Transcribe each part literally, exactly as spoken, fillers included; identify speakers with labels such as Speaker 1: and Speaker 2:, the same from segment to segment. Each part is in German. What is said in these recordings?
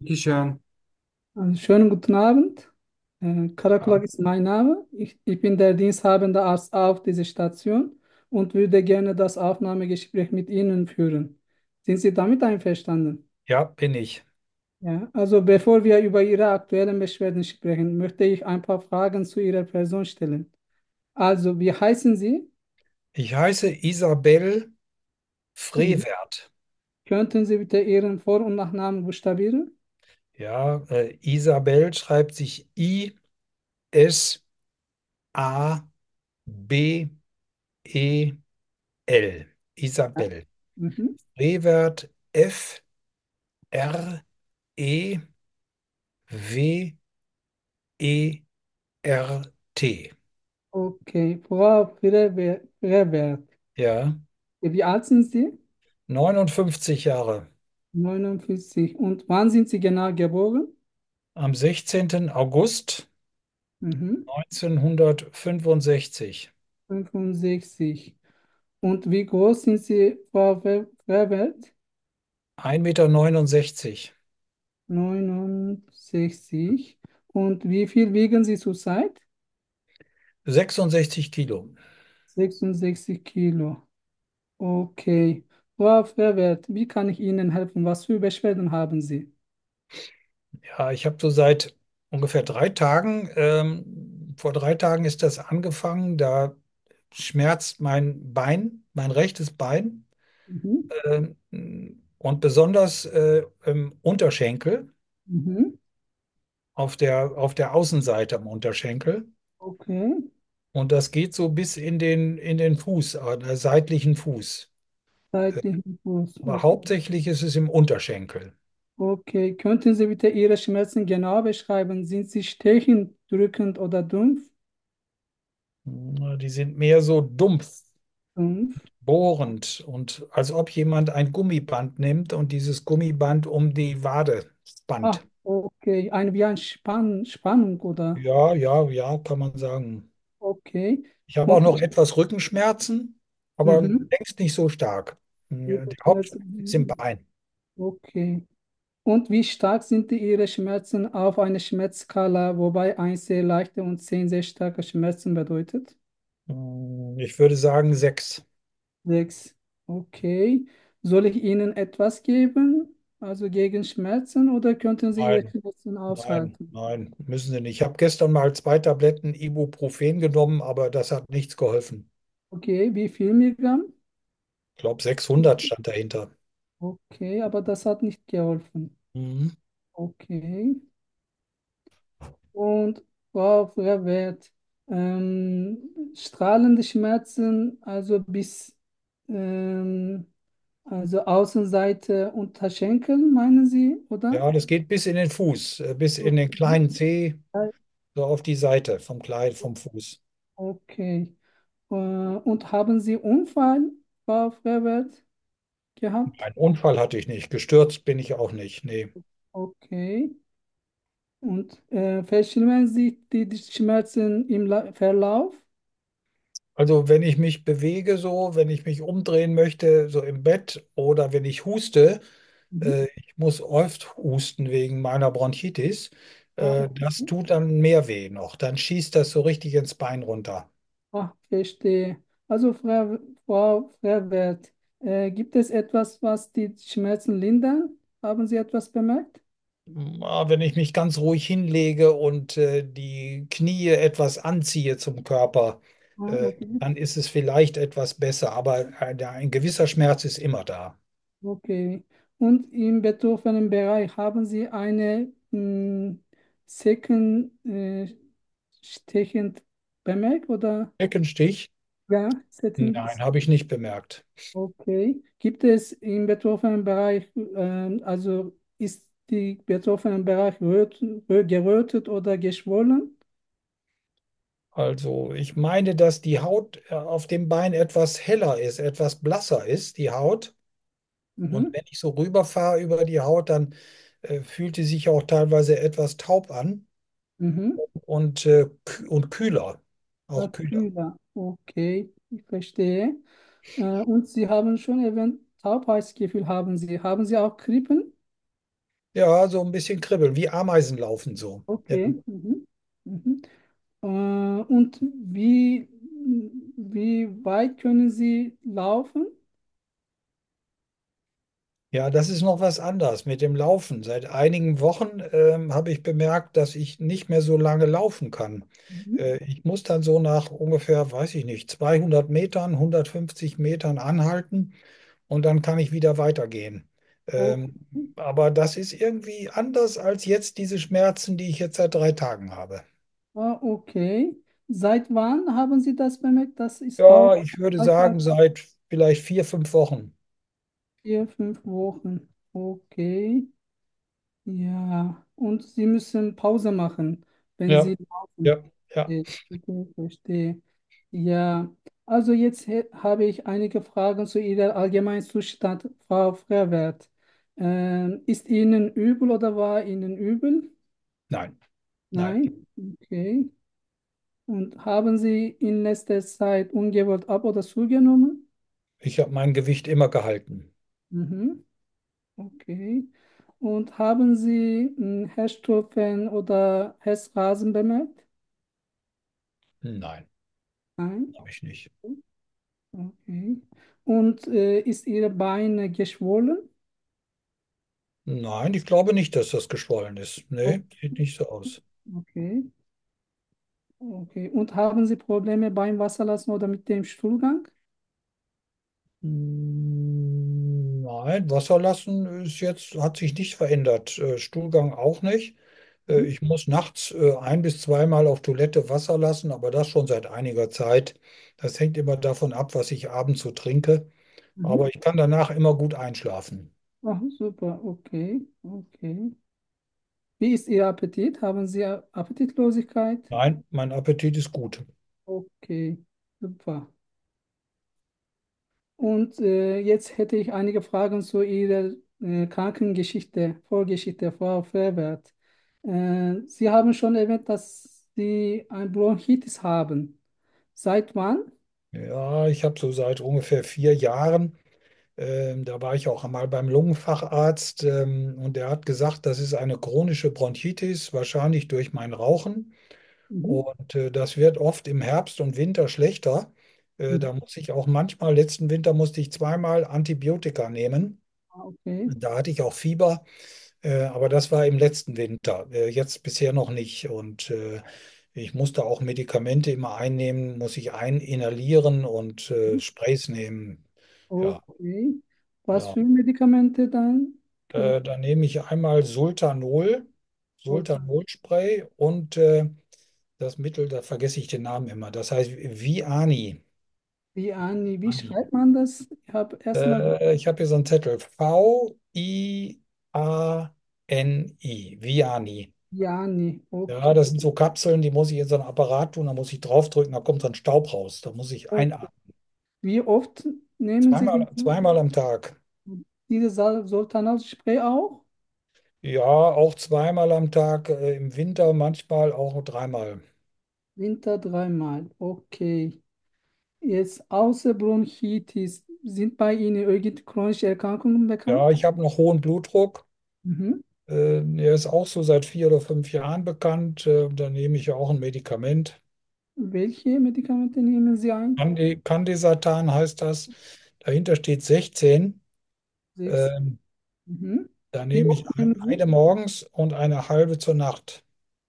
Speaker 1: Dankeschön.
Speaker 2: Also schönen guten Abend. Äh,
Speaker 1: Ja.
Speaker 2: Karakulak ist mein Name. Ich, ich bin der diensthabende Arzt auf dieser Station und würde gerne das Aufnahmegespräch mit Ihnen führen. Sind Sie damit einverstanden?
Speaker 1: Ja, bin ich.
Speaker 2: Ja, also bevor wir über Ihre aktuellen Beschwerden sprechen, möchte ich ein paar Fragen zu Ihrer Person stellen. Also, wie heißen Sie?
Speaker 1: Ich heiße Isabel
Speaker 2: Mhm.
Speaker 1: Frevert.
Speaker 2: Könnten Sie bitte Ihren Vor- und Nachnamen buchstabieren?
Speaker 1: Ja, äh, Isabel schreibt sich I S A B E L.
Speaker 2: Ja.
Speaker 1: Isabel.
Speaker 2: Mhm.
Speaker 1: Frevert F R E W E R T.
Speaker 2: Okay, Frau Frevert.
Speaker 1: Ja,
Speaker 2: Wie alt sind Sie?
Speaker 1: neunundfünfzig Jahre.
Speaker 2: neunundvierzig. Und wann sind Sie genau geboren?
Speaker 1: Am sechzehnten August
Speaker 2: Mhm.
Speaker 1: neunzehnhundertfünfundsechzig.
Speaker 2: fünfundsechzig. Und wie groß sind Sie, Frau Ver- Verwelt?
Speaker 1: ein Meter neunundsechzig.
Speaker 2: neunundsechzig. Und wie viel wiegen Sie zurzeit?
Speaker 1: sechsundsechzig Kilo.
Speaker 2: sechsundsechzig Kilo. Okay. Frau Verwelt, wie kann ich Ihnen helfen? Was für Beschwerden haben Sie?
Speaker 1: Ja, ich habe so seit ungefähr drei Tagen, ähm, vor drei Tagen ist das angefangen, da schmerzt mein Bein, mein rechtes Bein,
Speaker 2: Mhm.
Speaker 1: ähm, und besonders äh, im Unterschenkel,
Speaker 2: Mhm.
Speaker 1: auf der, auf der Außenseite am Unterschenkel.
Speaker 2: Okay.
Speaker 1: Und das geht so bis in den, in den Fuß, äh, der seitlichen Fuß.
Speaker 2: Seitlichen Fuß.
Speaker 1: Aber
Speaker 2: Okay.
Speaker 1: hauptsächlich ist es im Unterschenkel.
Speaker 2: Okay, könnten Sie bitte Ihre Schmerzen genau beschreiben? Sind sie stechend, drückend oder dumpf?
Speaker 1: Die sind mehr so dumpf,
Speaker 2: Dumpf.
Speaker 1: bohrend und als ob jemand ein Gummiband nimmt und dieses Gummiband um die Wade
Speaker 2: Ah,
Speaker 1: spannt.
Speaker 2: okay, ein, wie ein Spann, Spannung oder?
Speaker 1: Ja, ja, ja, kann man sagen.
Speaker 2: Okay.
Speaker 1: Ich habe auch
Speaker 2: Und
Speaker 1: noch etwas Rückenschmerzen, aber
Speaker 2: mhm.
Speaker 1: längst nicht so stark. Ja, die Hauptschmerz ist im
Speaker 2: Rückenschmerzen.
Speaker 1: Bein.
Speaker 2: Okay. Und wie stark sind die Ihre Schmerzen auf einer Schmerzskala, wobei eins sehr leichte und zehn sehr starke Schmerzen bedeutet?
Speaker 1: Hm, Ich würde sagen sechs.
Speaker 2: Sechs. Okay. Soll ich Ihnen etwas geben, also gegen Schmerzen, oder könnten Sie Ihre
Speaker 1: Nein,
Speaker 2: Schmerzen
Speaker 1: nein,
Speaker 2: aushalten?
Speaker 1: nein, müssen Sie nicht. Ich habe gestern mal zwei Tabletten Ibuprofen genommen, aber das hat nichts geholfen.
Speaker 2: Okay, wie viel Milligramm?
Speaker 1: Ich glaube, sechshundert stand dahinter.
Speaker 2: Okay, aber das hat nicht geholfen.
Speaker 1: Mhm.
Speaker 2: Okay. Und Frau Verwehrt, ähm, strahlende Schmerzen, also bis, ähm, also Außenseite Unterschenkel, meinen Sie, oder?
Speaker 1: Ja, das geht bis in den Fuß, äh, bis in den
Speaker 2: Okay.
Speaker 1: kleinen Zeh, so auf die Seite vom Kleid, vom Fuß.
Speaker 2: Okay. Äh, und haben Sie Unfall, Frau Verwehrt, gehabt?
Speaker 1: Einen Unfall hatte ich nicht. Gestürzt bin ich auch nicht. Nee.
Speaker 2: Okay. Und äh, verschlimmern sich die, die Schmerzen im La Verlauf?
Speaker 1: Also wenn ich mich bewege, so, wenn ich mich umdrehen möchte, so im Bett oder wenn ich huste,
Speaker 2: Mhm.
Speaker 1: äh, ich muss oft husten wegen meiner Bronchitis,
Speaker 2: Ah,
Speaker 1: äh, das
Speaker 2: okay.
Speaker 1: tut dann mehr weh noch. Dann schießt das so richtig ins Bein runter.
Speaker 2: Ah, verstehe. Also, Frau, Frau Verwert, äh, gibt es etwas, was die Schmerzen lindern? Haben Sie etwas bemerkt?
Speaker 1: Ah, Wenn ich mich ganz ruhig hinlege und äh, die Knie etwas anziehe zum Körper,
Speaker 2: Ah,
Speaker 1: äh,
Speaker 2: okay.
Speaker 1: dann ist es vielleicht etwas besser, aber ein, ein gewisser Schmerz ist immer da.
Speaker 2: Okay. Und im betroffenen Bereich haben Sie eine mh, Zecken äh, stechend bemerkt oder
Speaker 1: Deckenstich?
Speaker 2: ja, Zecken?
Speaker 1: Nein, habe ich nicht bemerkt.
Speaker 2: Okay. Gibt es im betroffenen Bereich, ähm, also ist die betroffenen Bereich röt, rö- gerötet oder geschwollen?
Speaker 1: Also ich meine, dass die Haut äh, auf dem Bein etwas heller ist, etwas blasser ist, die Haut. Und
Speaker 2: Mhm.
Speaker 1: wenn ich so rüberfahre über die Haut, dann äh, fühlt die sich auch teilweise etwas taub an
Speaker 2: Mhm.
Speaker 1: und, äh, kü- und kühler, auch kühler.
Speaker 2: Aküla. Okay, ich verstehe. Äh, und Sie haben schon erwähnt, Taubheitsgefühl haben Sie. Haben Sie auch Krippen?
Speaker 1: Ja, so ein bisschen kribbeln, wie Ameisen laufen so. Ja.
Speaker 2: Okay. Mhm. Mhm. Äh, und wie, wie weit können Sie laufen?
Speaker 1: Ja, das ist noch was anderes mit dem Laufen. Seit einigen Wochen ähm, habe ich bemerkt, dass ich nicht mehr so lange laufen kann.
Speaker 2: Mhm.
Speaker 1: Äh, ich muss dann so nach ungefähr, weiß ich nicht, zweihundert Metern, hundertfünfzig Metern anhalten und dann kann ich wieder weitergehen. Ähm,
Speaker 2: Okay.
Speaker 1: aber das ist irgendwie anders als jetzt diese Schmerzen, die ich jetzt seit drei Tagen habe.
Speaker 2: Ah, okay. Seit wann haben Sie das bemerkt? Das ist auch
Speaker 1: Ja, ich würde sagen, seit vielleicht vier, fünf Wochen.
Speaker 2: vier, fünf Wochen. Okay. Ja. Und Sie müssen Pause machen, wenn
Speaker 1: Ja,
Speaker 2: Sie laufen.
Speaker 1: ja, ja.
Speaker 2: Okay, okay, verstehe. Ja. Also jetzt he- habe ich einige Fragen zu Ihrer Allgemeinzustand, Frau Frerwert. Ähm, ist Ihnen übel oder war Ihnen übel?
Speaker 1: Nein, nein.
Speaker 2: Nein. Okay. Und haben Sie in letzter Zeit ungewollt ab oder zugenommen?
Speaker 1: Ich habe mein Gewicht immer gehalten.
Speaker 2: Mhm. Okay. Und haben Sie hm, Herzstrophen oder Herzrasen bemerkt?
Speaker 1: Nein,
Speaker 2: Nein.
Speaker 1: habe ich nicht.
Speaker 2: Okay. Und äh, ist Ihre Beine geschwollen?
Speaker 1: Nein, ich glaube nicht, dass das geschwollen ist.
Speaker 2: O-
Speaker 1: Nee, sieht nicht so aus.
Speaker 2: Okay. Okay. Und haben Sie Probleme beim Wasserlassen oder mit dem Stuhlgang?
Speaker 1: Hm, nein, Wasserlassen ist jetzt, hat sich nicht verändert. Äh, Stuhlgang auch nicht. Äh,
Speaker 2: Mhm.
Speaker 1: ich muss nachts äh, ein bis zweimal auf Toilette Wasser lassen, aber das schon seit einiger Zeit. Das hängt immer davon ab, was ich abends so trinke.
Speaker 2: Mhm.
Speaker 1: Aber ich kann danach immer gut einschlafen.
Speaker 2: Ach, super. Okay. Okay. Wie ist Ihr Appetit? Haben Sie Appetitlosigkeit?
Speaker 1: Nein, mein Appetit ist gut.
Speaker 2: Okay. Super. Und äh, jetzt hätte ich einige Fragen zu Ihrer äh, Krankengeschichte, Vorgeschichte, Frau Verwert. Äh, Sie haben schon erwähnt, dass Sie ein Bronchitis haben. Seit wann?
Speaker 1: Ja, ich habe so seit ungefähr vier Jahren, ähm, da war ich auch einmal beim Lungenfacharzt, ähm, und der hat gesagt, das ist eine chronische Bronchitis, wahrscheinlich durch mein Rauchen.
Speaker 2: Mhm.
Speaker 1: Und äh, das wird oft im Herbst und Winter schlechter. Äh,
Speaker 2: Mhm.
Speaker 1: da muss ich auch manchmal, letzten Winter musste ich zweimal Antibiotika nehmen.
Speaker 2: Ah, okay.
Speaker 1: Da hatte ich auch Fieber, äh, aber das war im letzten Winter. Äh, jetzt bisher noch nicht. Und äh, ich musste auch Medikamente immer einnehmen, muss ich eininhalieren und äh,
Speaker 2: Mhm.
Speaker 1: Sprays nehmen. Ja,
Speaker 2: Okay. Was
Speaker 1: ja.
Speaker 2: für Medikamente dann? Können
Speaker 1: Äh, da nehme ich einmal Sultanol,
Speaker 2: Sultan
Speaker 1: Sultanol-Spray und äh, das Mittel, da vergesse ich den Namen immer. Das heißt Viani.
Speaker 2: Vianney. Wie schreibt man das? Ich habe erstmal
Speaker 1: Äh, ich habe hier so einen Zettel. V I A N I. Viani.
Speaker 2: Vianney.
Speaker 1: Ja,
Speaker 2: Okay.
Speaker 1: das sind so Kapseln, die muss ich in so einen Apparat tun, da muss ich draufdrücken, da kommt so ein Staub raus. Da muss ich
Speaker 2: Okay.
Speaker 1: einatmen.
Speaker 2: Wie oft nehmen Sie
Speaker 1: Zweimal,
Speaker 2: diese,
Speaker 1: zweimal am Tag.
Speaker 2: diese Sal- Sultanal-Spray auch?
Speaker 1: Ja, auch zweimal am Tag, äh, im Winter manchmal auch dreimal.
Speaker 2: Winter dreimal. Okay. Jetzt außer Bronchitis, sind bei Ihnen irgendwelche chronische Erkrankungen
Speaker 1: Ja,
Speaker 2: bekannt?
Speaker 1: ich habe noch hohen Blutdruck.
Speaker 2: Mhm.
Speaker 1: Äh, der ist auch so seit vier oder fünf Jahren bekannt. Äh, da nehme ich ja auch ein Medikament.
Speaker 2: Welche Medikamente nehmen Sie ein?
Speaker 1: Candi- Candesartan heißt das. Dahinter steht sechzehn.
Speaker 2: Sechs.
Speaker 1: Ähm,
Speaker 2: Mhm.
Speaker 1: da
Speaker 2: Wie
Speaker 1: nehme ich
Speaker 2: oft
Speaker 1: ein-
Speaker 2: nehmen Sie?
Speaker 1: eine morgens und eine halbe zur Nacht.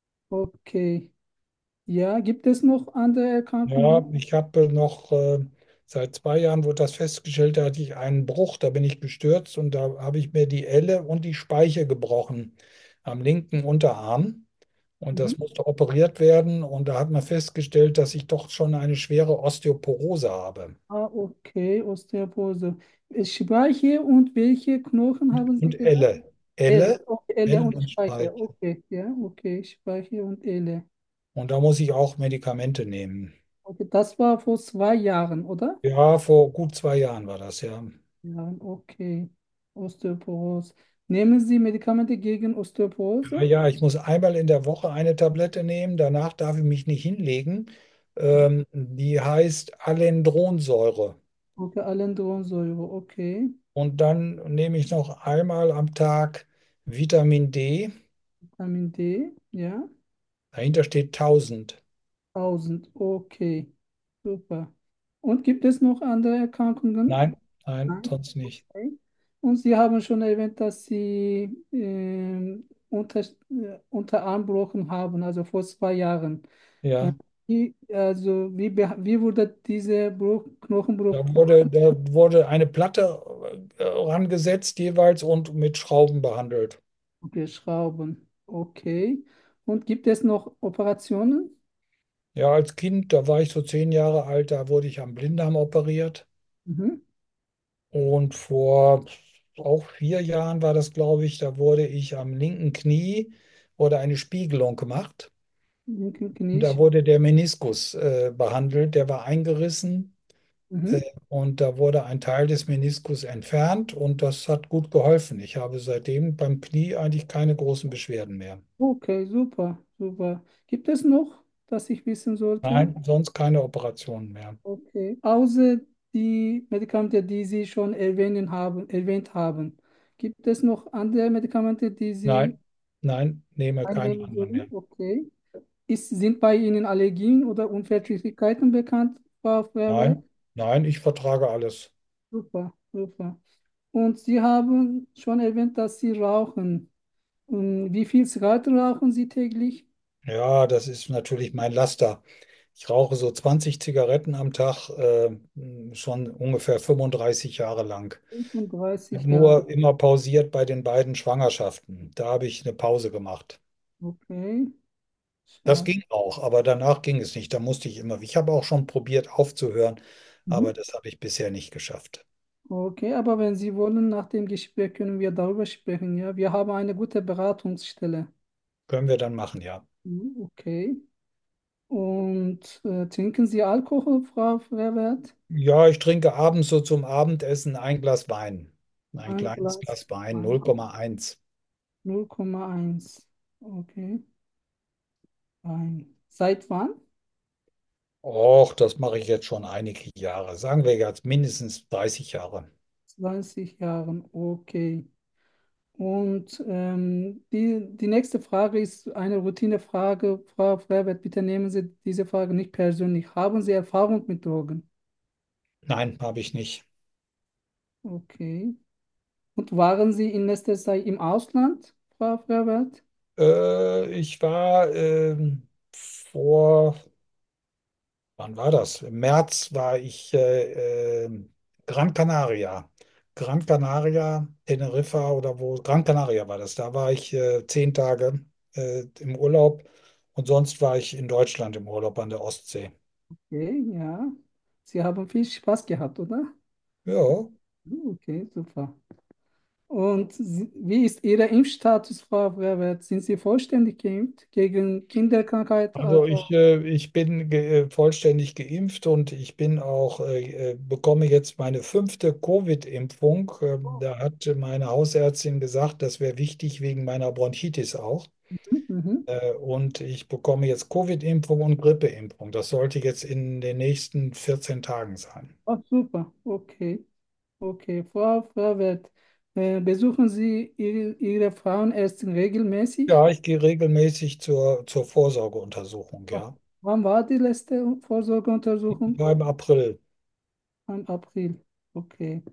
Speaker 2: Okay. Ja, gibt es noch andere
Speaker 1: Ja,
Speaker 2: Erkrankungen?
Speaker 1: ich habe noch äh, seit zwei Jahren wurde das festgestellt, da hatte ich einen Bruch, da bin ich gestürzt und da habe ich mir die Elle und die Speiche gebrochen am linken Unterarm. Und
Speaker 2: Mhm.
Speaker 1: das musste operiert werden. Und da hat man festgestellt, dass ich doch schon eine schwere Osteoporose habe.
Speaker 2: Ah, okay, Osteoporose. Speiche und welche Knochen haben Sie
Speaker 1: Und
Speaker 2: gesagt?
Speaker 1: Elle.
Speaker 2: Elle,
Speaker 1: Elle,
Speaker 2: okay, Elle
Speaker 1: Elle
Speaker 2: und
Speaker 1: und
Speaker 2: Speiche.
Speaker 1: Speiche.
Speaker 2: Okay, ja, okay, Speiche und Elle.
Speaker 1: Und da muss ich auch Medikamente nehmen.
Speaker 2: Okay, das war vor zwei Jahren, oder?
Speaker 1: Ja, vor gut zwei Jahren war das, ja.
Speaker 2: Ja, okay. Osteoporose. Nehmen Sie Medikamente gegen
Speaker 1: Ja,
Speaker 2: Osteoporose?
Speaker 1: ja, ich muss einmal in der Woche eine Tablette nehmen. Danach darf ich mich nicht hinlegen. Ähm, die heißt Alendronsäure.
Speaker 2: Okay, Alendronsäure, okay.
Speaker 1: Und dann nehme ich noch einmal am Tag Vitamin D,
Speaker 2: Vitamin D, ja.
Speaker 1: dahinter steht tausend.
Speaker 2: tausend, okay, super. Und gibt es noch andere Erkrankungen?
Speaker 1: Nein, nein,
Speaker 2: Nein,
Speaker 1: sonst nicht.
Speaker 2: okay. Und Sie haben schon erwähnt, dass Sie ähm, unter, äh, Unterarmbrochen haben, also vor zwei Jahren. Äh,
Speaker 1: Ja,
Speaker 2: wie, also wie, beha- wie wurde dieser Bruch, Knochenbruch
Speaker 1: da wurde,
Speaker 2: behandelt?
Speaker 1: da wurde eine Platte äh, rangesetzt jeweils und mit Schrauben behandelt.
Speaker 2: Okay, Schrauben, okay. Und gibt es noch Operationen?
Speaker 1: Ja, als Kind, da war ich so zehn Jahre alt, da wurde ich am Blinddarm operiert.
Speaker 2: Mhm.
Speaker 1: Und vor auch vier Jahren war das, glaube ich, da wurde ich am linken Knie, wurde eine Spiegelung gemacht.
Speaker 2: Linken
Speaker 1: Und da
Speaker 2: Knie.
Speaker 1: wurde der Meniskus äh, behandelt, der war eingerissen. Äh,
Speaker 2: Mhm.
Speaker 1: und da wurde ein Teil des Meniskus entfernt und das hat gut geholfen. Ich habe seitdem beim Knie eigentlich keine großen Beschwerden mehr.
Speaker 2: Okay, super, super. Gibt es noch, das ich wissen sollte?
Speaker 1: Nein, sonst keine Operationen mehr.
Speaker 2: Okay. Außer die Medikamente, die Sie schon erwähnen haben, erwähnt haben, gibt es noch andere Medikamente, die Sie
Speaker 1: Nein, nein, nehme keine
Speaker 2: einnehmen
Speaker 1: anderen mehr.
Speaker 2: würden? Okay. Ist, sind bei Ihnen Allergien oder Unverträglichkeiten bekannt, Frau Feuerwehr?
Speaker 1: Nein, nein, ich vertrage alles.
Speaker 2: Super, super. Und Sie haben schon erwähnt, dass Sie rauchen. Und wie viel Zigaretten rauchen Sie täglich?
Speaker 1: Ja, das ist natürlich mein Laster. Ich rauche so zwanzig Zigaretten am Tag, äh, schon ungefähr fünfunddreißig Jahre lang. Ich habe
Speaker 2: fünfunddreißig Jahre.
Speaker 1: nur immer pausiert bei den beiden Schwangerschaften. Da habe ich eine Pause gemacht.
Speaker 2: Okay.
Speaker 1: Das
Speaker 2: Schade.
Speaker 1: ging auch, aber danach ging es nicht. Da musste ich immer. Ich habe auch schon probiert aufzuhören, aber
Speaker 2: Mhm.
Speaker 1: das habe ich bisher nicht geschafft.
Speaker 2: Okay, aber wenn Sie wollen, nach dem Gespräch können wir darüber sprechen. Ja, wir haben eine gute Beratungsstelle.
Speaker 1: Können wir dann machen, ja.
Speaker 2: Mhm, okay. Und äh, trinken Sie Alkohol, Frau Frevert?
Speaker 1: Ja, ich trinke abends so zum Abendessen ein Glas Wein. Ein
Speaker 2: Ein
Speaker 1: kleines
Speaker 2: Glas
Speaker 1: Glas Wein,
Speaker 2: Wein.
Speaker 1: null Komma eins.
Speaker 2: null Komma eins. Okay. Wein. Seit wann?
Speaker 1: Och, das mache ich jetzt schon einige Jahre. Sagen wir jetzt mindestens dreißig Jahre.
Speaker 2: zwanzig Jahren. Okay. Und ähm, die, die nächste Frage ist eine Routinefrage. Frau Frevert, bitte nehmen Sie diese Frage nicht persönlich. Haben Sie Erfahrung mit Drogen?
Speaker 1: Nein, habe ich nicht.
Speaker 2: Okay. Und waren Sie in letzter Zeit im Ausland, Frau Frerwert?
Speaker 1: Äh, ich war ähm, vor, wann war das? Im März war ich äh, ähm, Gran Canaria. Gran Canaria, Teneriffa oder wo? Gran Canaria war das. Da war ich äh, zehn Tage äh, im Urlaub und sonst war ich in Deutschland im Urlaub an der Ostsee.
Speaker 2: Okay, ja. Sie haben viel Spaß gehabt, oder?
Speaker 1: Ja,
Speaker 2: Okay, super. Und Sie, wie ist Ihr Impfstatus, Frau Frerwert? Sind Sie vollständig geimpft gegen Kinderkrankheit,
Speaker 1: also
Speaker 2: also
Speaker 1: ich, äh, ich bin ge äh, vollständig geimpft und ich bin auch, äh, äh, bekomme jetzt meine fünfte Covid-Impfung. Ähm, da hat meine Hausärztin gesagt, das wäre wichtig wegen meiner Bronchitis auch.
Speaker 2: mhm. Mhm.
Speaker 1: Äh, und ich bekomme jetzt Covid-Impfung und Grippeimpfung. Das sollte jetzt in den nächsten vierzehn Tagen sein.
Speaker 2: Ach, super. Okay, okay. Frau Frerwert, äh, besuchen Sie Ihre, Ihre Frauenärztin regelmäßig?
Speaker 1: Ja, ich gehe regelmäßig zur, zur Vorsorgeuntersuchung,
Speaker 2: Ach,
Speaker 1: ja.
Speaker 2: wann war die letzte Vorsorgeuntersuchung?
Speaker 1: War im April.
Speaker 2: Im April. Okay.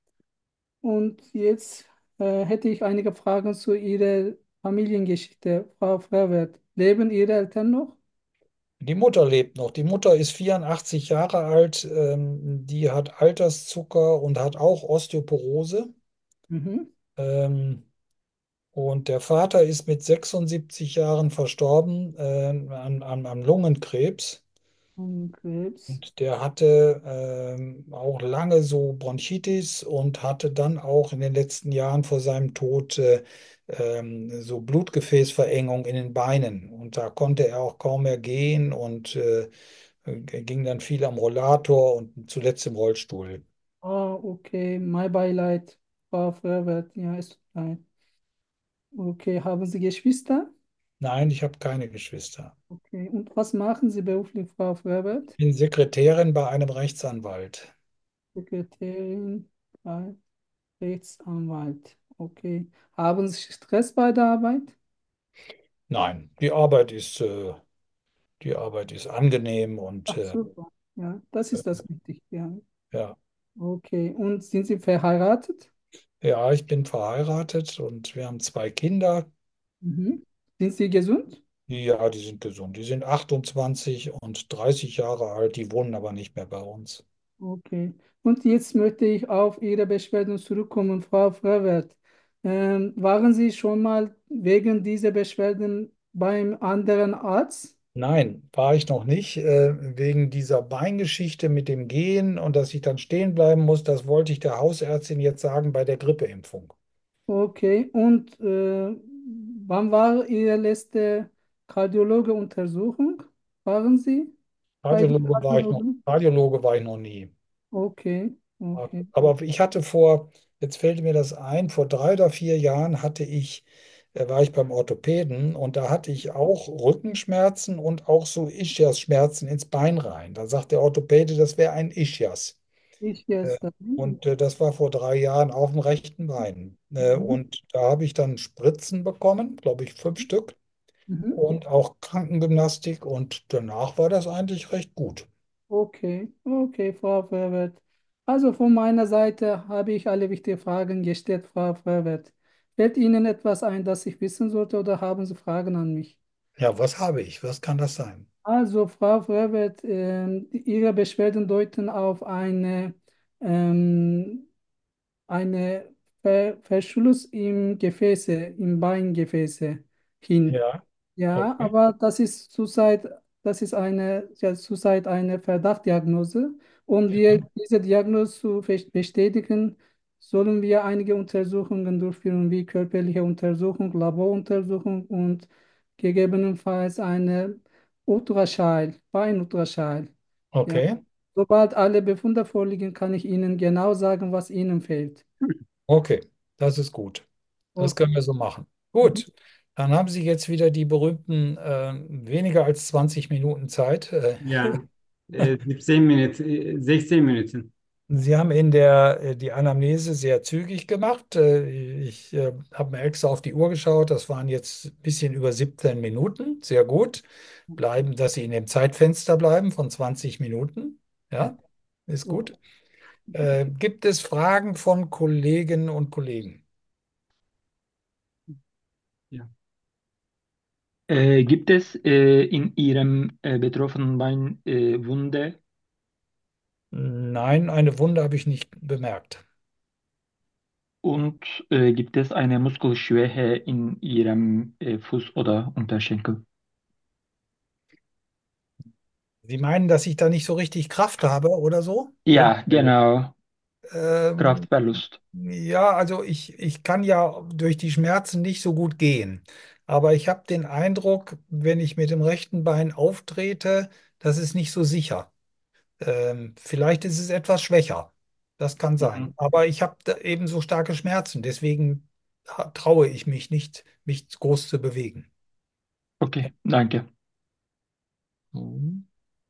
Speaker 2: Und jetzt äh, hätte ich einige Fragen zu Ihrer Familiengeschichte, Frau Frerwert. Leben Ihre Eltern noch?
Speaker 1: Die Mutter lebt noch. Die Mutter ist vierundachtzig Jahre alt. Ähm, die hat Alterszucker und hat auch Osteoporose.
Speaker 2: Mhm.
Speaker 1: Ähm, und der Vater ist mit sechsundsiebzig Jahren verstorben, ähm, an, an, an Lungenkrebs.
Speaker 2: Und Krebs.
Speaker 1: Und der hatte ähm, auch lange so Bronchitis und hatte dann auch in den letzten Jahren vor seinem Tod äh, ähm, so Blutgefäßverengung in den Beinen. Und da konnte er auch kaum mehr gehen und äh, er ging dann viel am Rollator und zuletzt im Rollstuhl.
Speaker 2: Ah, okay. My Beileid, Frau Frerwert. Ja, es tut mir leid. Okay. Haben Sie Geschwister?
Speaker 1: Nein, ich habe keine Geschwister.
Speaker 2: Okay. Und was machen Sie beruflich, Frau Frerwert?
Speaker 1: Ich bin Sekretärin bei einem Rechtsanwalt.
Speaker 2: Sekretärin bei Rechtsanwalt. Okay. Haben Sie Stress bei der Arbeit?
Speaker 1: Nein, die Arbeit ist, äh, die Arbeit ist angenehm und
Speaker 2: Ach,
Speaker 1: äh,
Speaker 2: super. Ja, das ist das Wichtigste. Ja.
Speaker 1: ja.
Speaker 2: Okay. Und sind Sie verheiratet?
Speaker 1: Ja, ich bin verheiratet und wir haben zwei Kinder.
Speaker 2: Mhm. Sind Sie gesund?
Speaker 1: Ja, die sind gesund. Die sind achtundzwanzig und dreißig Jahre alt, die wohnen aber nicht mehr bei uns.
Speaker 2: Okay. Und jetzt möchte ich auf Ihre Beschwerden zurückkommen, Frau Frevert. Ähm, waren Sie schon mal wegen dieser Beschwerden beim anderen Arzt?
Speaker 1: Nein, war ich noch nicht. Äh, wegen dieser Beingeschichte mit dem Gehen und dass ich dann stehen bleiben muss, das wollte ich der Hausärztin jetzt sagen bei der Grippeimpfung.
Speaker 2: Okay. Und äh, wann war Ihre letzte Kardiologe-Untersuchung? Waren Sie bei dem
Speaker 1: Radiologe war ich noch,
Speaker 2: Kardiologen?
Speaker 1: Radiologe war ich noch nie.
Speaker 2: Okay, okay.
Speaker 1: Aber ich hatte vor, jetzt fällt mir das ein, vor drei oder vier Jahren hatte ich, äh, war ich beim Orthopäden und da hatte ich auch Rückenschmerzen und auch so Ischias-Schmerzen ins Bein rein. Da sagt der Orthopäde, das wäre ein Ischias.
Speaker 2: Ich
Speaker 1: Äh,
Speaker 2: jetzt.
Speaker 1: Und äh, das war vor drei Jahren auf dem rechten Bein. Äh,
Speaker 2: Mhm.
Speaker 1: Und da habe ich dann Spritzen bekommen, glaube ich, fünf Stück
Speaker 2: Mhm.
Speaker 1: und auch Krankengymnastik und danach war das eigentlich recht gut.
Speaker 2: Okay, okay, Frau Verwirrt. Also von meiner Seite habe ich alle wichtigen Fragen gestellt, Frau Verwirrt. Fällt Ihnen etwas ein, das ich wissen sollte, oder haben Sie Fragen an mich?
Speaker 1: Ja, was habe ich? Was kann das sein?
Speaker 2: Also, Frau Verwirrt, ähm, Ihre Beschwerden deuten auf eine ähm, eine Ver Verschluss im Gefäße, im Beingefäße hin.
Speaker 1: Ja,
Speaker 2: Ja,
Speaker 1: okay,
Speaker 2: aber das ist zurzeit, das ist eine, ja, zurzeit eine Verdachtdiagnose. Und wir
Speaker 1: ja,
Speaker 2: diese Diagnose zu fest- bestätigen, sollen wir einige Untersuchungen durchführen, wie körperliche Untersuchung, Laboruntersuchung und gegebenenfalls eine Ultraschall, Beinultraschall. Ja.
Speaker 1: okay.
Speaker 2: Sobald alle Befunde vorliegen, kann ich Ihnen genau sagen, was Ihnen fehlt.
Speaker 1: Okay, das ist gut. Das können
Speaker 2: Okay.
Speaker 1: wir so machen.
Speaker 2: Mhm.
Speaker 1: Gut, dann haben Sie jetzt wieder die berühmten äh, weniger als zwanzig Minuten Zeit. Äh,
Speaker 3: Ja, äh, siebzehn Minuten, äh, sechzehn Minuten.
Speaker 1: Sie haben in der äh, die Anamnese sehr zügig gemacht. Äh, ich äh, habe mir extra auf die Uhr geschaut. Das waren jetzt ein bisschen über siebzehn Minuten. Sehr gut. Bleiben, dass Sie in dem Zeitfenster bleiben von zwanzig Minuten.
Speaker 3: Ja,
Speaker 1: Ja, ist
Speaker 2: So.
Speaker 1: gut. Äh, gibt es Fragen von Kolleginnen und Kollegen?
Speaker 3: ja. Äh, gibt es äh, in Ihrem äh, betroffenen Bein äh, Wunde
Speaker 1: Nein, eine Wunde habe ich nicht bemerkt.
Speaker 3: und äh, gibt es eine Muskelschwäche in Ihrem äh, Fuß oder Unterschenkel?
Speaker 1: Sie meinen, dass ich da nicht so richtig Kraft habe oder so?
Speaker 3: Ja, genau,
Speaker 1: Ähm,
Speaker 3: Kraftverlust.
Speaker 1: ja, also ich, ich kann ja durch die Schmerzen nicht so gut gehen. Aber ich habe den Eindruck, wenn ich mit dem rechten Bein auftrete, das ist nicht so sicher. Ähm, vielleicht ist es etwas schwächer. Das kann sein.
Speaker 3: Mhm.
Speaker 1: Aber ich habe da eben so starke Schmerzen. Deswegen ha- traue ich mich nicht, mich groß zu bewegen.
Speaker 3: Okay, danke.
Speaker 1: Mhm.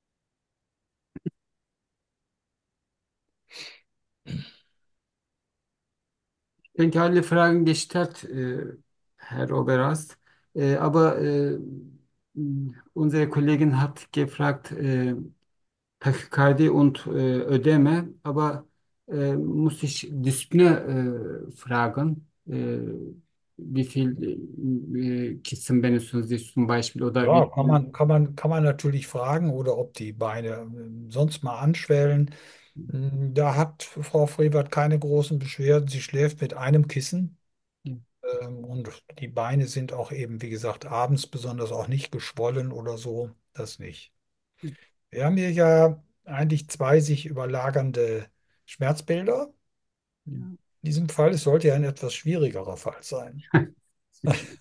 Speaker 4: Ich denke, alle Fragen gestellt, äh, Herr Oberarzt. Äh, aber äh, mh, unsere Kollegin hat gefragt, äh, Tachykardie und äh, Ödeme, aber äh, muss ich Dyspnoe äh, fragen, äh, wie viel äh, Kissen benutzen Sie zum Beispiel oder
Speaker 1: Ja,
Speaker 4: wie
Speaker 1: kann
Speaker 4: viel?
Speaker 1: man, kann man, kann man natürlich fragen oder ob die Beine äh, sonst mal anschwellen. Mm, Da hat Frau Frevert keine großen Beschwerden. Sie schläft mit einem Kissen ähm, und die Beine sind auch eben, wie gesagt, abends besonders auch nicht geschwollen oder so. Das nicht. Wir haben hier ja eigentlich zwei sich überlagernde Schmerzbilder.
Speaker 4: Ja.
Speaker 1: In diesem Fall, es sollte ja ein etwas schwierigerer Fall sein.
Speaker 4: Okay.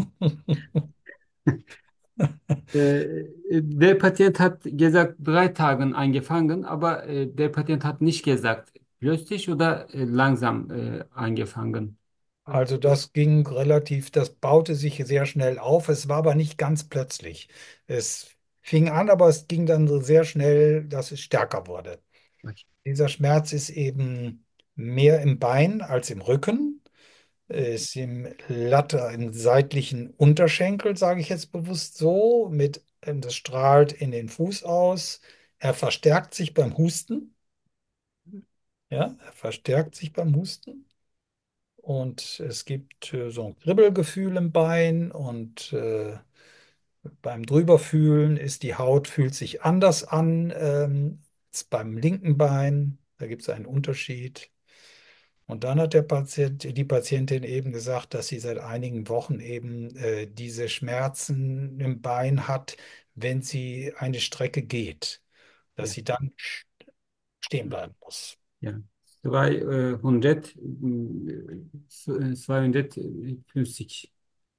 Speaker 4: Äh, der Patient hat gesagt, drei Tagen angefangen, aber äh, der Patient hat nicht gesagt, plötzlich oder äh, langsam äh, angefangen.
Speaker 1: Also das ging relativ, das baute sich sehr schnell auf. Es war aber nicht ganz plötzlich. Es fing an, aber es ging dann so sehr schnell, dass es stärker wurde.
Speaker 4: Okay.
Speaker 1: Dieser Schmerz ist eben mehr im Bein als im Rücken. ist im Latter, im seitlichen Unterschenkel, sage ich jetzt bewusst so, mit, ähm, das strahlt in den Fuß aus. Er verstärkt sich beim Husten. Ja, er verstärkt sich beim Husten. Und es gibt äh, so ein Kribbelgefühl im Bein und äh, beim Drüberfühlen ist die Haut fühlt sich anders an ähm, als beim linken Bein. Da gibt es einen Unterschied. Und dann hat der Patient, die Patientin eben gesagt, dass sie seit einigen Wochen eben äh, diese Schmerzen im Bein hat, wenn sie eine Strecke geht, dass
Speaker 4: Ja,
Speaker 1: sie dann stehen bleiben muss.
Speaker 4: ja. zweihundert, äh, zweihundertfünfzig.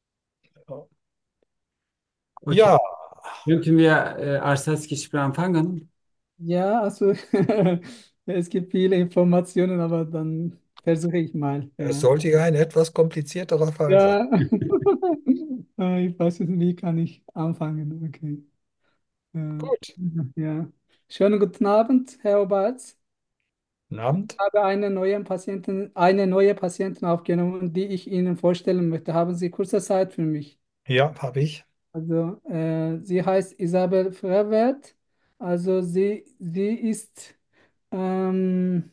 Speaker 4: Okay.
Speaker 1: Ja,
Speaker 4: Könnten wir äh, als das Gespräch anfangen?
Speaker 2: Ja, also es gibt viele Informationen, aber dann versuche ich mal.
Speaker 1: es
Speaker 2: Ja,
Speaker 1: sollte ja ein etwas komplizierterer Fall sein.
Speaker 2: ja. Äh, Ich weiß nicht, wie kann ich anfangen? Okay. Äh,
Speaker 1: Gut.
Speaker 2: ja. Schönen guten Abend, Herr Oberarzt.
Speaker 1: Guten
Speaker 2: Ich
Speaker 1: Abend.
Speaker 2: habe eine neue Patientin, eine neue Patientin aufgenommen, die ich Ihnen vorstellen möchte. Haben Sie kurze Zeit für mich?
Speaker 1: Ja, habe ich.
Speaker 2: Also, äh, sie heißt Isabel Frevert. Also, sie, sie ist ähm,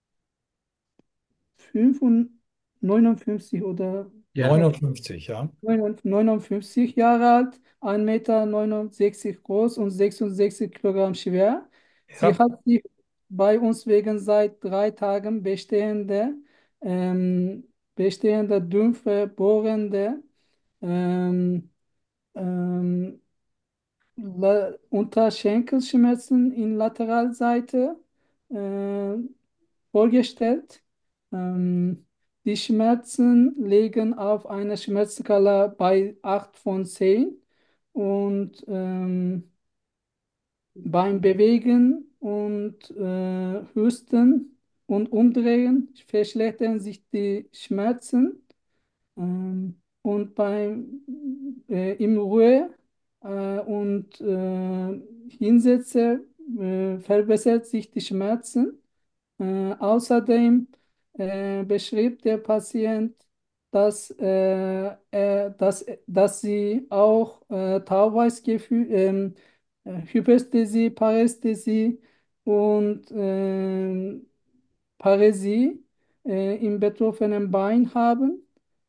Speaker 2: fünfund- neunundfünfzig oder
Speaker 4: Ja,
Speaker 1: neunundfünfzig, ja.
Speaker 2: neunundfünfzig Jahre alt, ein Meter neunundsechzig groß und sechsundsechzig Kilogramm schwer. Sie
Speaker 1: Ja.
Speaker 2: hat sich bei uns wegen seit drei Tagen bestehende, ähm, bestehende Dümpfe, bohrende ähm, ähm, La Unterschenkelschmerzen in Lateralseite äh, vorgestellt. Ähm, die Schmerzen liegen auf einer Schmerzskala bei acht von zehn und ähm, beim Bewegen und äh, Husten und Umdrehen verschlechtern sich die Schmerzen. Ähm, und beim, äh, im Ruhe äh, und äh, Hinsetze äh, verbessert sich die Schmerzen. Äh, außerdem äh, beschrieb der Patient, dass, äh, er, dass, dass sie auch äh, Taubheitsgefühl, ähm, äh, Hypästhesie, Parästhesie und ähm, Paräsie äh, im betroffenen Bein haben.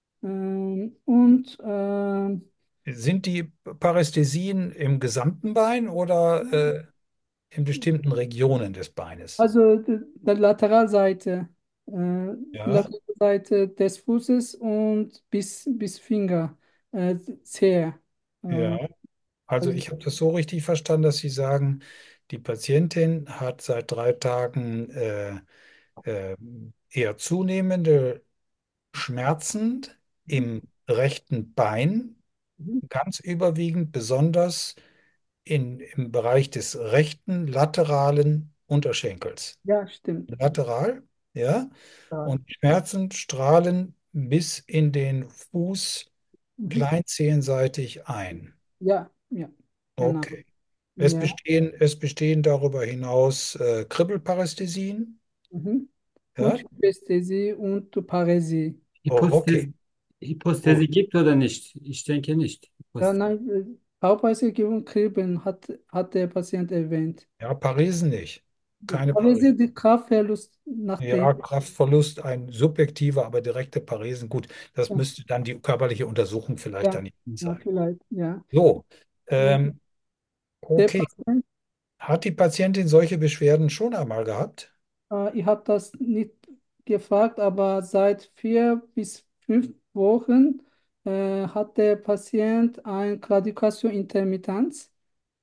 Speaker 2: Ähm, und ähm,
Speaker 1: Sind die Parästhesien im gesamten Bein oder äh, in bestimmten Regionen des Beines?
Speaker 2: also die, die Lateralseite, äh,
Speaker 1: Ja,
Speaker 2: Lateralseite des Fußes und bis, bis Finger, äh, Zehe. Äh,
Speaker 1: ja. Also
Speaker 2: also
Speaker 1: ich habe das so richtig verstanden, dass Sie sagen, die Patientin hat seit drei Tagen äh, äh, eher zunehmende Schmerzen im rechten Bein,
Speaker 2: mhm.
Speaker 1: ganz überwiegend, besonders in, im Bereich des rechten lateralen Unterschenkels.
Speaker 2: Ja, stimmt.
Speaker 1: Lateral, ja,
Speaker 2: Ja,
Speaker 1: und die Schmerzen strahlen bis in den Fuß
Speaker 2: mhm.
Speaker 1: kleinzehenseitig ein.
Speaker 2: Ja, ja, genau.
Speaker 1: Okay. Es
Speaker 2: Ja,
Speaker 1: bestehen, es bestehen darüber hinaus äh, Kribbelparästhesien.
Speaker 2: mhm. Und
Speaker 1: Ja,
Speaker 2: Hypästhesie und Paräsie.
Speaker 1: oh,
Speaker 4: Hyposthese,
Speaker 1: okay.
Speaker 4: Hyposthese
Speaker 1: Gut.
Speaker 4: gibt oder nicht? Ich denke nicht.
Speaker 2: Ja,
Speaker 4: Hyposthese.
Speaker 2: nein, äh, Taubheitsgefühl Kribbeln hat, hat der Patient erwähnt.
Speaker 1: Ja, Paresen nicht. Keine
Speaker 2: Paräsie,
Speaker 1: Paresen.
Speaker 2: die Kraftverlust nach dem.
Speaker 1: Ja, Kraftverlust, ein subjektiver, aber direkte Paresen. Gut, das
Speaker 2: Ja,
Speaker 1: müsste dann die körperliche Untersuchung vielleicht
Speaker 2: ja,
Speaker 1: dann
Speaker 2: ja,
Speaker 1: sein.
Speaker 2: vielleicht, ja.
Speaker 1: So,
Speaker 2: Äh,
Speaker 1: ähm,
Speaker 2: Der
Speaker 1: okay.
Speaker 2: Patient,
Speaker 1: Hat die Patientin solche Beschwerden schon einmal gehabt?
Speaker 2: äh, ich habe das nicht gefragt, aber seit vier bis fünf Wochen äh, hat der Patient ein Claudication intermittens.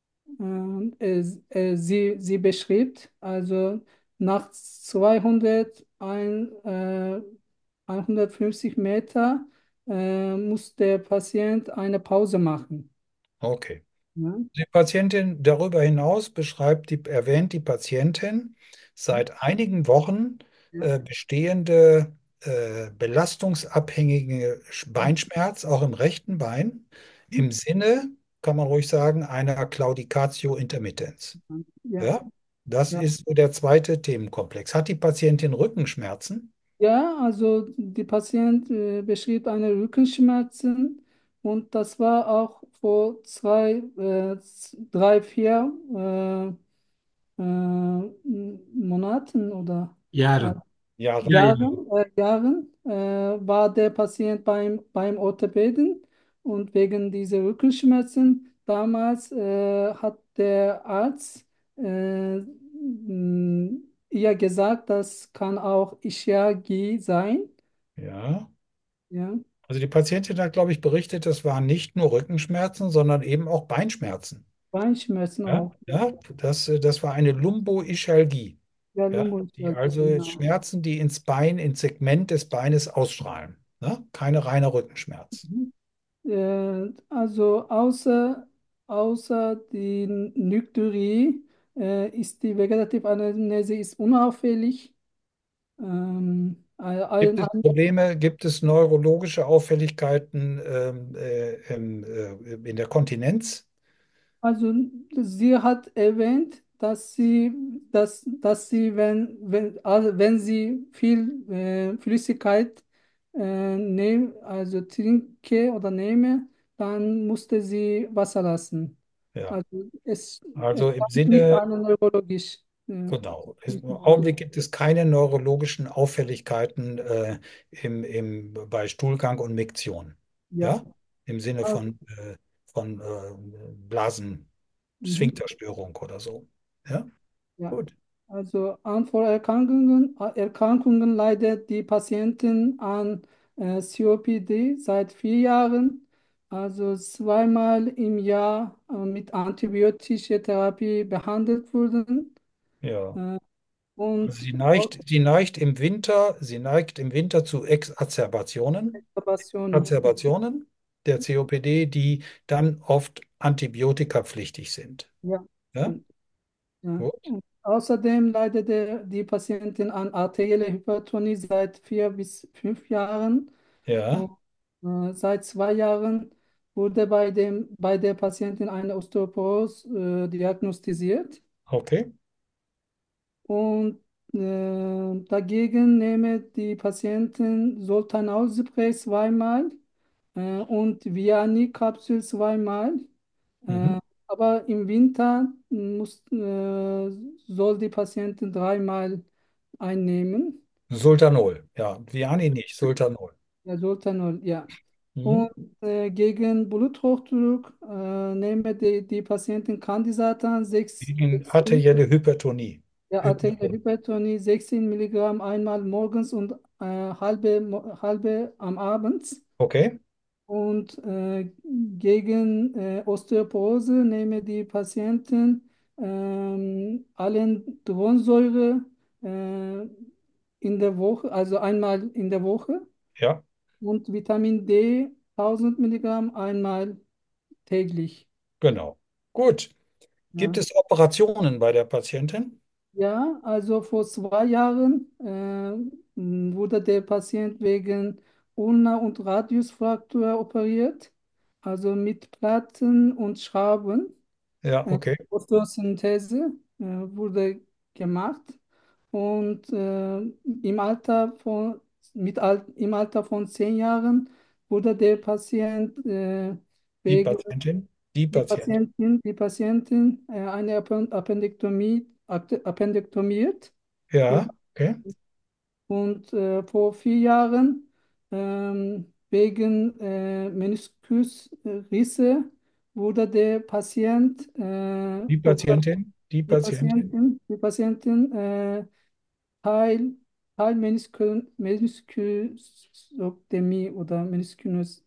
Speaker 2: Äh, es- äh, sie, sie beschrieb, also nach zweihundert, ein, äh, hundertfünfzig Meter äh, muss der Patient eine Pause machen.
Speaker 1: Okay.
Speaker 2: Ja,
Speaker 1: Die Patientin darüber hinaus beschreibt die, erwähnt die Patientin seit einigen Wochen
Speaker 2: ja,
Speaker 1: äh, bestehende äh, belastungsabhängige Sch- Beinschmerz, auch im rechten Bein, im Sinne, kann man ruhig sagen, einer Claudicatio intermittens.
Speaker 2: ja,
Speaker 1: Ja, das
Speaker 2: ja.
Speaker 1: ist so der zweite Themenkomplex. Hat die Patientin Rückenschmerzen?
Speaker 2: Ja, also die Patient äh, beschrieb eine Rückenschmerzen und das war auch vor zwei, äh, z- drei, vier äh, äh, M- Monaten oder äh,
Speaker 4: Jahren.
Speaker 1: Jahren.
Speaker 4: Ja, ja.
Speaker 2: Jahren, äh, Jahren äh, war der Patient beim, beim Orthopäden und wegen dieser Rückenschmerzen damals äh, hat der Arzt äh, mh, ihr gesagt, das kann auch Ischiagie sein.
Speaker 1: Ja.
Speaker 2: Ja,
Speaker 1: Also die Patientin hat, glaube ich, berichtet, das waren nicht nur Rückenschmerzen, sondern eben auch Beinschmerzen.
Speaker 2: Beinschmerzen
Speaker 1: Ja,
Speaker 2: auch.
Speaker 1: ja, das, äh, das war eine Lumboischialgie.
Speaker 2: Ja,
Speaker 1: Ja, die
Speaker 2: Lungenflügel,
Speaker 1: also
Speaker 2: genau.
Speaker 1: Schmerzen, die ins Bein, ins Segment des Beines ausstrahlen. Ne? Keine reine Rückenschmerz.
Speaker 2: Mhm. Äh, also außer, außer die Nykturie äh, ist die vegetative Anamnese ist unauffällig. Ähm, all,
Speaker 1: Gibt
Speaker 2: all,
Speaker 1: es
Speaker 2: all-
Speaker 1: Probleme, gibt es neurologische Auffälligkeiten ähm, äh, im, äh, in der Kontinenz?
Speaker 2: also sie hat erwähnt, dass sie, dass, dass sie, wenn, wenn, also wenn sie viel äh, Flüssigkeit äh, nehm, also trinke oder nehme, dann musste sie Wasser lassen.
Speaker 1: Ja,
Speaker 2: Also es, es
Speaker 1: also im
Speaker 2: scheint nicht
Speaker 1: Sinne,
Speaker 2: eine neurologisch. Äh,
Speaker 1: genau. Es- Im Augenblick gibt es keine neurologischen Auffälligkeiten äh, im, im, bei Stuhlgang und Miktion.
Speaker 2: ja,
Speaker 1: Ja, im Sinne
Speaker 2: ah,
Speaker 1: von, äh, von äh, Blasen,
Speaker 2: mhm,
Speaker 1: Sphinkterstörung oder so. Ja,
Speaker 2: ja.
Speaker 1: gut.
Speaker 2: Also an Vorerkrankungen Erkrankungen leidet die Patientin an äh, C O P D seit vier Jahren, also zweimal im Jahr äh, mit antibiotischer Therapie behandelt wurden.
Speaker 1: Ja.
Speaker 2: Äh,
Speaker 1: Also
Speaker 2: und
Speaker 1: sie neigt, sie neigt im Winter, sie neigt im Winter zu Exacerbationen,
Speaker 2: Observationen.
Speaker 1: Exacerbationen der C O P D, die dann oft antibiotikapflichtig sind.
Speaker 2: Ja.
Speaker 1: Ja,
Speaker 2: Ja.
Speaker 1: gut.
Speaker 2: Und außerdem leidet der, die Patientin an arterieller Hypertonie seit vier bis fünf Jahren.
Speaker 1: Ja,
Speaker 2: Und, äh, seit zwei Jahren wurde bei dem, bei der Patientin eine Osteoporose äh, diagnostiziert.
Speaker 1: okay.
Speaker 2: Und äh, dagegen nehme die Patientin Soltanaulspray zweimal äh, und Vianney-Kapsel zweimal.
Speaker 1: Mhm.
Speaker 2: Äh, aber im Winter muss, äh, soll die Patientin dreimal einnehmen.
Speaker 1: Sultanol. Ja, Viani nicht, Sultanol.
Speaker 2: Ja, Sultanol, ja.
Speaker 1: Mhm.
Speaker 2: Und äh, gegen Bluthochdruck äh, nehme die, die Patientin Candesartan sechs,
Speaker 1: Gegen
Speaker 2: sechzehn,
Speaker 1: arterielle Hypertonie.
Speaker 2: ja, arterielle
Speaker 1: Hypertonie.
Speaker 2: Hypertonie sechzehn Milligramm einmal morgens und äh, halbe, mo- halbe am Abend.
Speaker 1: Okay.
Speaker 2: Und äh, gegen äh, Osteoporose nehme die Patientin ähm, Alendronsäure äh, in der Woche, also einmal in der Woche
Speaker 1: Ja,
Speaker 2: und Vitamin D tausend Milligramm einmal täglich.
Speaker 1: genau. Gut. Gibt
Speaker 2: Ja.
Speaker 1: es Operationen bei der Patientin?
Speaker 2: Ja, also vor zwei Jahren äh, m, wurde der Patient wegen Ulna- und Radiusfraktur operiert, also mit Platten und Schrauben.
Speaker 1: Ja,
Speaker 2: Äh,
Speaker 1: okay.
Speaker 2: Photosynthese äh, wurde gemacht und äh, im Alter von, mit Al im Alter von zehn Jahren wurde der Patient äh,
Speaker 1: Die
Speaker 2: wegen
Speaker 1: Patientin? Die
Speaker 2: die
Speaker 1: Patientin.
Speaker 2: Patientin, die Patientin äh, eine Appen- Appendektomie, Ap- appendektomiert
Speaker 1: Ja,
Speaker 2: wurde.
Speaker 1: okay.
Speaker 2: Und äh, vor vier Jahren ähm, wegen äh, Meniskusrisse wurde der Patient äh,
Speaker 1: Die
Speaker 2: oder
Speaker 1: Patientin? Die
Speaker 2: die
Speaker 1: Patientin?
Speaker 2: Patientin, die Patientin äh, Teil, Teil Meniskus, Meniskusoktomie oder Meniskus,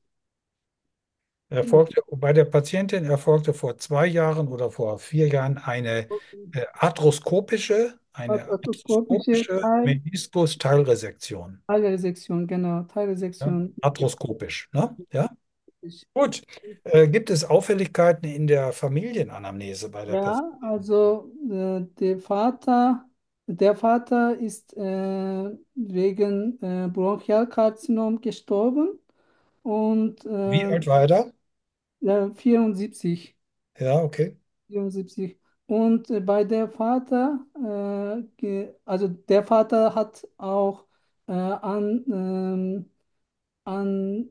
Speaker 1: Erfolgte, bei der Patientin erfolgte vor zwei Jahren oder vor vier Jahren eine äh, arthroskopische, eine
Speaker 2: arthroskopische
Speaker 1: arthroskopische
Speaker 2: Teil,
Speaker 1: Meniskus-Teilresektion.
Speaker 2: Teilresektion, genau,
Speaker 1: Ja?
Speaker 2: Teilresektion.
Speaker 1: Arthroskopisch, ne? Ja, gut. Äh, gibt es Auffälligkeiten in der Familienanamnese bei der
Speaker 2: Ja,
Speaker 1: Patientin?
Speaker 2: also äh, der Vater, der Vater ist äh, wegen äh, Bronchialkarzinom gestorben und
Speaker 1: Wie
Speaker 2: äh,
Speaker 1: alt war er da?
Speaker 2: ja, vierundsiebzig.
Speaker 1: Ja, okay.
Speaker 2: vierundsiebzig. Und äh, bei der Vater, äh, ge- also der Vater hat auch äh, an, ähm, an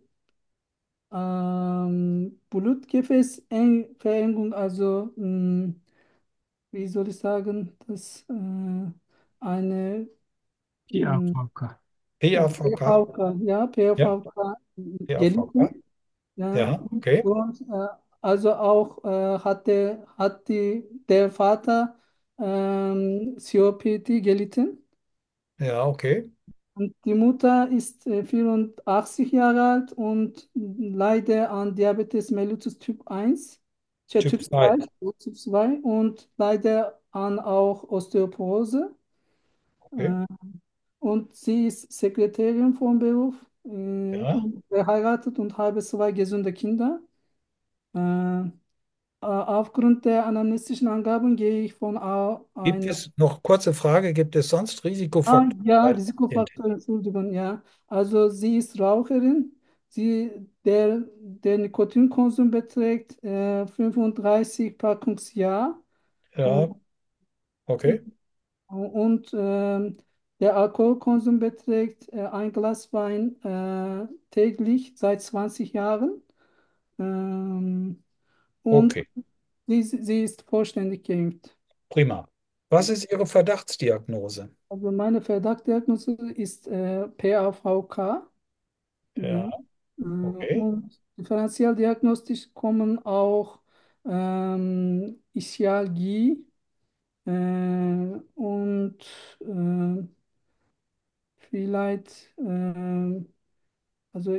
Speaker 2: ähm, Blutgefäßverengung, also mh, wie soll ich sagen, dass äh, eine
Speaker 4: Die
Speaker 2: mh,
Speaker 4: A V K.
Speaker 1: P A V K?
Speaker 2: P V K, ja,
Speaker 1: Ja,
Speaker 2: P V K
Speaker 1: P A V K.
Speaker 2: gelitten, ja,
Speaker 1: Ja, okay.
Speaker 2: und äh, also auch äh, hatte, hat die, der Vater ähm, C O P D gelitten.
Speaker 1: Ja, okay.
Speaker 2: Und die Mutter ist äh, vierundachtzig Jahre alt und leidet an Diabetes mellitus Typ eins, ja,
Speaker 1: Typ
Speaker 2: Typ
Speaker 1: zwei.
Speaker 2: zwei, Typ zwei und leidet an auch Osteoporose.
Speaker 1: Okay.
Speaker 2: Äh, und sie ist Sekretärin vom Beruf, äh,
Speaker 1: Ja.
Speaker 2: und verheiratet und habe zwei gesunde Kinder. Äh, äh, aufgrund der anamnestischen Angaben gehe ich von au-
Speaker 1: Gibt
Speaker 2: einer.
Speaker 1: es noch kurze Frage, gibt es sonst
Speaker 2: Ah,
Speaker 1: Risikofaktoren
Speaker 2: ja,
Speaker 1: bei der Patientin?
Speaker 2: Risikofaktor, Entschuldigung, ja. Also sie ist Raucherin. Sie, der, der Nikotinkonsum beträgt äh, fünfunddreißig Packungsjahr und,
Speaker 1: Ja, okay.
Speaker 2: und ähm, der Alkoholkonsum beträgt äh, ein Glas Wein äh, täglich seit zwanzig Jahren. Ähm, und
Speaker 1: Okay,
Speaker 2: sie, sie ist vollständig geimpft.
Speaker 1: prima. Was ist Ihre Verdachtsdiagnose?
Speaker 2: Also meine Verdachtdiagnose ist äh, P A V K.
Speaker 1: Ja,
Speaker 2: Mhm. Äh,
Speaker 1: okay,
Speaker 2: Und differentialdiagnostisch kommen auch ähm, Ischialgie äh, und äh, vielleicht, äh, also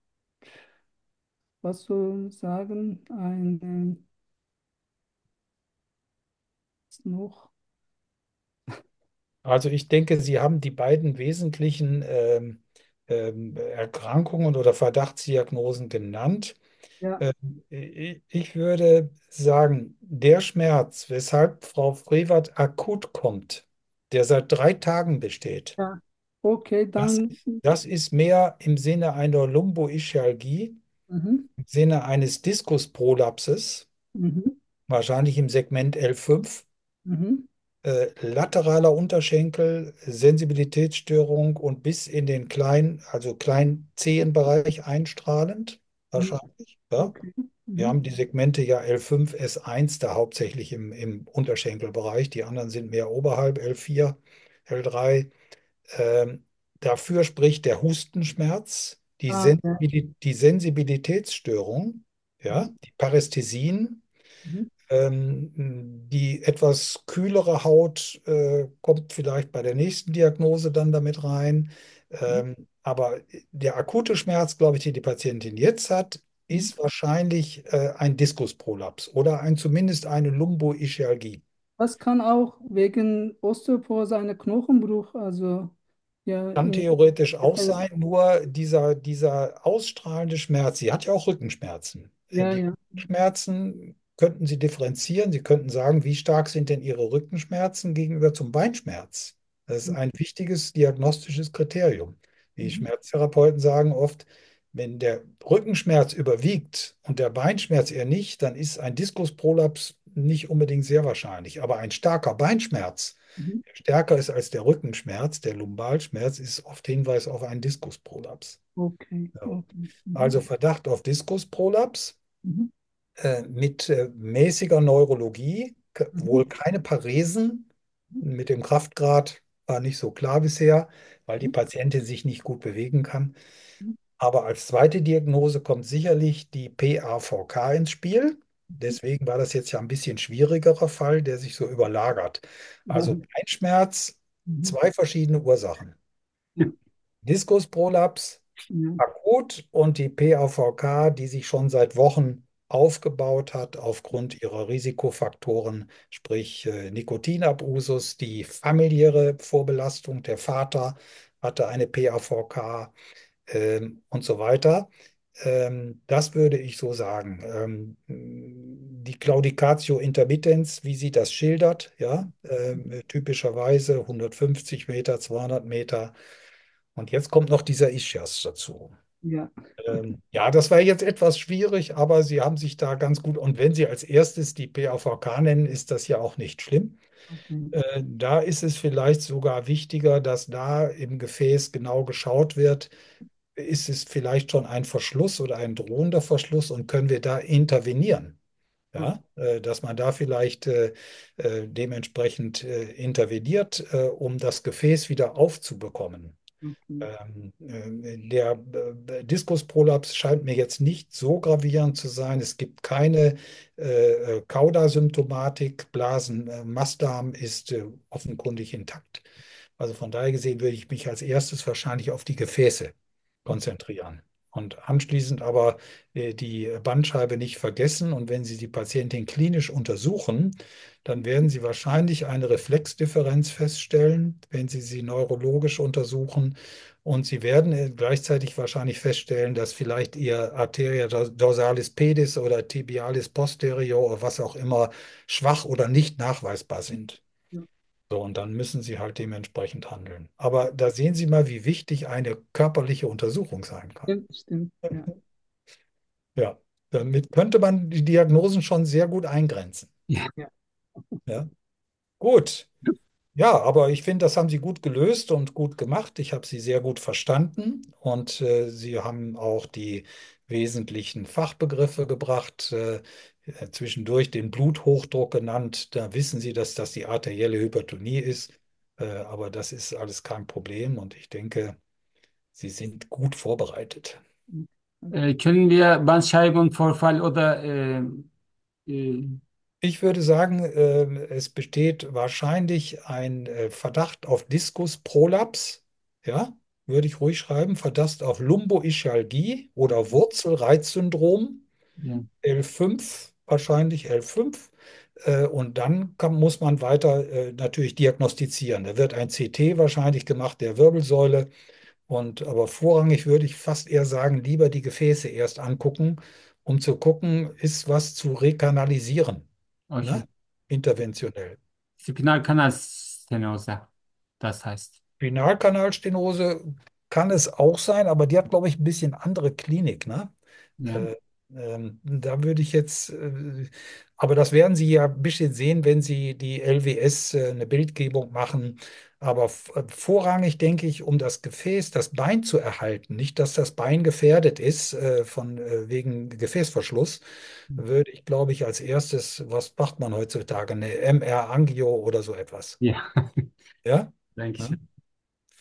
Speaker 2: was soll ich sagen, ein äh, noch,
Speaker 1: also ich denke, Sie haben die beiden wesentlichen ähm, ähm, Erkrankungen oder Verdachtsdiagnosen genannt.
Speaker 2: ja,
Speaker 1: Ähm, ich ich würde sagen, der Schmerz, weshalb Frau Frevert akut kommt, der seit drei Tagen besteht,
Speaker 2: ja, okay,
Speaker 1: das,
Speaker 2: dann,
Speaker 1: das ist mehr im Sinne einer Lumboischialgie,
Speaker 2: mhm,
Speaker 1: im Sinne eines Diskusprolapses,
Speaker 2: mhm,
Speaker 1: wahrscheinlich im Segment L fünf,
Speaker 2: mhm,
Speaker 1: äh, lateraler Unterschenkel, Sensibilitätsstörung und bis in den kleinen, also kleinen Zehenbereich einstrahlend,
Speaker 2: mhm,
Speaker 1: wahrscheinlich. Ja?
Speaker 2: okay,
Speaker 1: Wir
Speaker 2: mhm,
Speaker 1: haben die Segmente ja L fünf, S eins, da hauptsächlich im, im Unterschenkelbereich. Die anderen sind mehr oberhalb, L vier, L drei. Ähm, dafür spricht der Hustenschmerz, die
Speaker 2: ah, ja,
Speaker 1: Sensibili die Sensibilitätsstörung, ja,
Speaker 2: mhm,
Speaker 1: die Parästhesien,
Speaker 2: mhm,
Speaker 1: ähm, die etwas kühlere Haut äh, kommt vielleicht bei der nächsten Diagnose dann damit rein.
Speaker 2: mhm,
Speaker 1: Ähm, aber der akute Schmerz, glaube ich, den die Patientin jetzt hat,
Speaker 2: mhm.
Speaker 1: ist wahrscheinlich äh, ein Diskusprolaps oder ein, zumindest eine Lumboischialgie.
Speaker 2: Das kann auch wegen Osteoporose eine Knochenbruch, also ja,
Speaker 1: Kann
Speaker 2: in,
Speaker 1: theoretisch auch sein, nur dieser, dieser ausstrahlende Schmerz, sie hat ja auch Rückenschmerzen. Äh,
Speaker 2: ja,
Speaker 1: Die
Speaker 2: ja.
Speaker 1: Rückenschmerzen könnten Sie differenzieren. Sie könnten sagen, wie stark sind denn Ihre Rückenschmerzen gegenüber zum Beinschmerz? Das ist ein wichtiges diagnostisches Kriterium. Die
Speaker 2: Mhm.
Speaker 1: Schmerztherapeuten sagen oft, wenn der Rückenschmerz überwiegt und der Beinschmerz eher nicht, dann ist ein Diskusprolaps nicht unbedingt sehr wahrscheinlich. Aber ein starker Beinschmerz,
Speaker 2: Mhm.
Speaker 1: stärker ist als der Rückenschmerz, der Lumbalschmerz, ist oft Hinweis auf einen Diskusprolaps.
Speaker 2: Okay,
Speaker 1: Ja.
Speaker 2: okay. Mhm.
Speaker 1: Also Verdacht auf Diskusprolaps
Speaker 2: Mhm.
Speaker 1: äh, mit äh, mäßiger Neurologie, k-
Speaker 2: Mhm.
Speaker 1: wohl keine Paresen. Mit dem Kraftgrad war nicht so klar bisher, weil die
Speaker 2: Mhm.
Speaker 1: Patientin sich nicht gut bewegen kann.
Speaker 2: Mhm.
Speaker 1: Aber als zweite Diagnose kommt sicherlich die P A V K ins Spiel. Deswegen war das jetzt ja ein bisschen schwierigerer Fall, der sich so überlagert.
Speaker 2: Ja.
Speaker 1: Also Beinschmerz,
Speaker 2: Mhm.
Speaker 1: zwei verschiedene Ursachen.
Speaker 2: Ja.
Speaker 1: Diskusprolaps,
Speaker 2: Ja.
Speaker 1: akut, und die P A V K, die sich schon seit Wochen aufgebaut hat aufgrund ihrer Risikofaktoren, sprich äh, Nikotinabusus, die familiäre Vorbelastung. Der Vater hatte eine P A V K ähm, und so weiter. Ähm, das würde ich so sagen. Ähm, die Claudicatio intermittens, wie sie das schildert, ja, ähm, typischerweise hundertfünfzig Meter, zweihundert Meter. Und jetzt kommt noch dieser Ischias dazu.
Speaker 2: Ja.
Speaker 1: Ähm, ja, das war jetzt etwas schwierig, aber Sie haben sich da ganz gut. Und wenn Sie als erstes die P A V K nennen, ist das ja auch nicht schlimm.
Speaker 2: Okay.
Speaker 1: Äh, da ist es vielleicht sogar wichtiger, dass da im Gefäß genau geschaut wird, ist es vielleicht schon ein Verschluss oder ein drohender Verschluss und können wir da intervenieren? Ja, äh, dass man da vielleicht äh, äh, dementsprechend äh, interveniert, äh, um das Gefäß wieder aufzubekommen.
Speaker 2: Okay.
Speaker 1: Ähm, äh, der äh, Diskusprolaps scheint mir jetzt nicht so gravierend zu sein. Es gibt keine äh, äh, Cauda-Symptomatik. Blasen, äh, Mastdarm ist äh, offenkundig intakt. Also von daher gesehen würde ich mich als erstes wahrscheinlich auf die Gefäße konzentrieren. Und anschließend aber äh, die Bandscheibe nicht vergessen. Und wenn Sie die Patientin klinisch untersuchen, dann werden Sie wahrscheinlich eine Reflexdifferenz feststellen, wenn Sie sie neurologisch untersuchen. Und Sie werden äh, gleichzeitig wahrscheinlich feststellen, dass vielleicht Ihr Arteria dorsalis pedis oder tibialis posterior oder was auch immer schwach oder nicht nachweisbar sind.
Speaker 2: Ja,
Speaker 1: So, und dann müssen Sie halt dementsprechend handeln. Aber da sehen Sie mal, wie wichtig eine körperliche Untersuchung sein kann.
Speaker 2: stimmt, stimmt. Ja.
Speaker 1: Ja, damit könnte man die Diagnosen schon sehr gut eingrenzen.
Speaker 4: Ja.
Speaker 2: Ja.
Speaker 1: Ja, gut. Ja, aber ich finde, das haben Sie gut gelöst und gut gemacht. Ich habe Sie sehr gut verstanden und äh, Sie haben auch die wesentlichen Fachbegriffe gebracht, äh, äh, zwischendurch den Bluthochdruck genannt. Da wissen Sie, dass das die arterielle Hypertonie ist, äh, aber das ist alles kein Problem und ich denke, Sie sind gut vorbereitet.
Speaker 4: Äh, können wir Bandscheibenvorfall oder äh, äh,
Speaker 1: Ich würde sagen, ähm, es besteht wahrscheinlich ein äh, Verdacht auf Diskusprolaps. Ja, würde ich ruhig schreiben. Verdacht auf Lumboischialgie oder Wurzelreizsyndrom.
Speaker 4: ja,
Speaker 1: L fünf, wahrscheinlich L fünf. Äh, und dann kann, muss man weiter äh, natürlich diagnostizieren. Da wird ein C T wahrscheinlich gemacht der Wirbelsäule. Und aber vorrangig würde ich fast eher sagen, lieber die Gefäße erst angucken, um zu gucken, ist was zu rekanalisieren,
Speaker 4: okay.
Speaker 1: ne? Interventionell.
Speaker 4: Spinalkanalstenose, das heißt.
Speaker 1: Spinalkanalstenose kann es auch sein, aber die hat, glaube ich, ein bisschen andere Klinik, ne?
Speaker 4: Ja,
Speaker 1: Äh, ähm, da würde ich jetzt, äh, aber das werden Sie ja ein bisschen sehen, wenn Sie die L W S äh, eine Bildgebung machen. Aber f- äh, vorrangig denke ich, um das Gefäß, das Bein zu erhalten, nicht, dass das Bein gefährdet ist äh, von, äh, wegen Gefäßverschluss, würde ich, glaube ich, als erstes, was macht man heutzutage, eine M R-Angio oder so etwas.
Speaker 4: ja,
Speaker 1: Ja?
Speaker 4: danke
Speaker 1: Ja?
Speaker 4: schön.